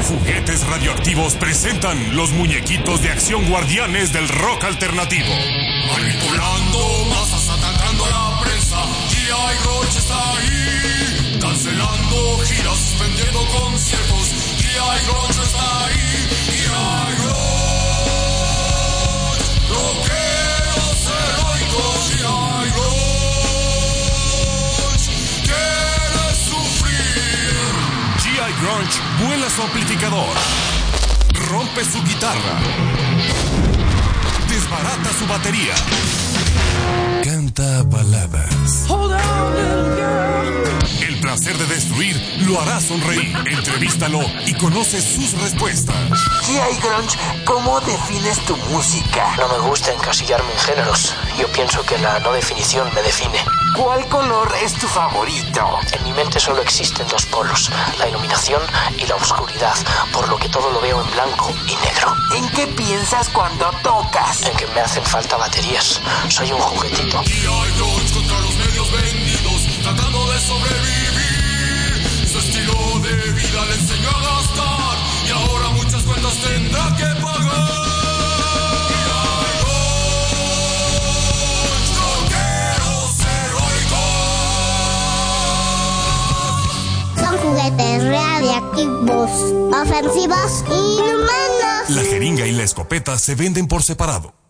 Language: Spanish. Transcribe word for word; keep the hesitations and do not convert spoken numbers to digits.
Juguetes Radioactivos presentan los muñequitos de acción guardianes del rock alternativo. Manipulando masas, atacando a la prensa. G I. Roach está ahí, cancelando giras, suspendiendo conciertos. G I. Roach está ahí, G I. Roach, rockeros heroicos. G I. Roach quiere sufrir. G I. Grunge vuela su amplificador, rompe su guitarra, desbarata su batería, canta baladas. Hold on, little girl. El placer de destruir lo hará sonreír. Entrevístalo y conoce sus respuestas. G I. Grunge, ¿cómo defines tu música? No me gusta encasillarme en géneros. Yo pienso que la no definición me define. ¿Cuál color es tu favorito? En mi mente solo existen dos polos, la iluminación y la oscuridad, por lo que todo lo veo en blanco y negro. ¿En qué piensas cuando tocas? En que me hacen falta baterías. Soy un juguetito. G I. Grunge contra los medios vendidos, tratando de sobrevivir. Su estilo de vida le enseñó a gastar y ahora muchas cuentas tendrá que pagar. G I. Grunge, rockeros heroicos. Son juguetes radiactivos, ofensivos, inhumanos. La jeringa y la escopeta se venden por separado.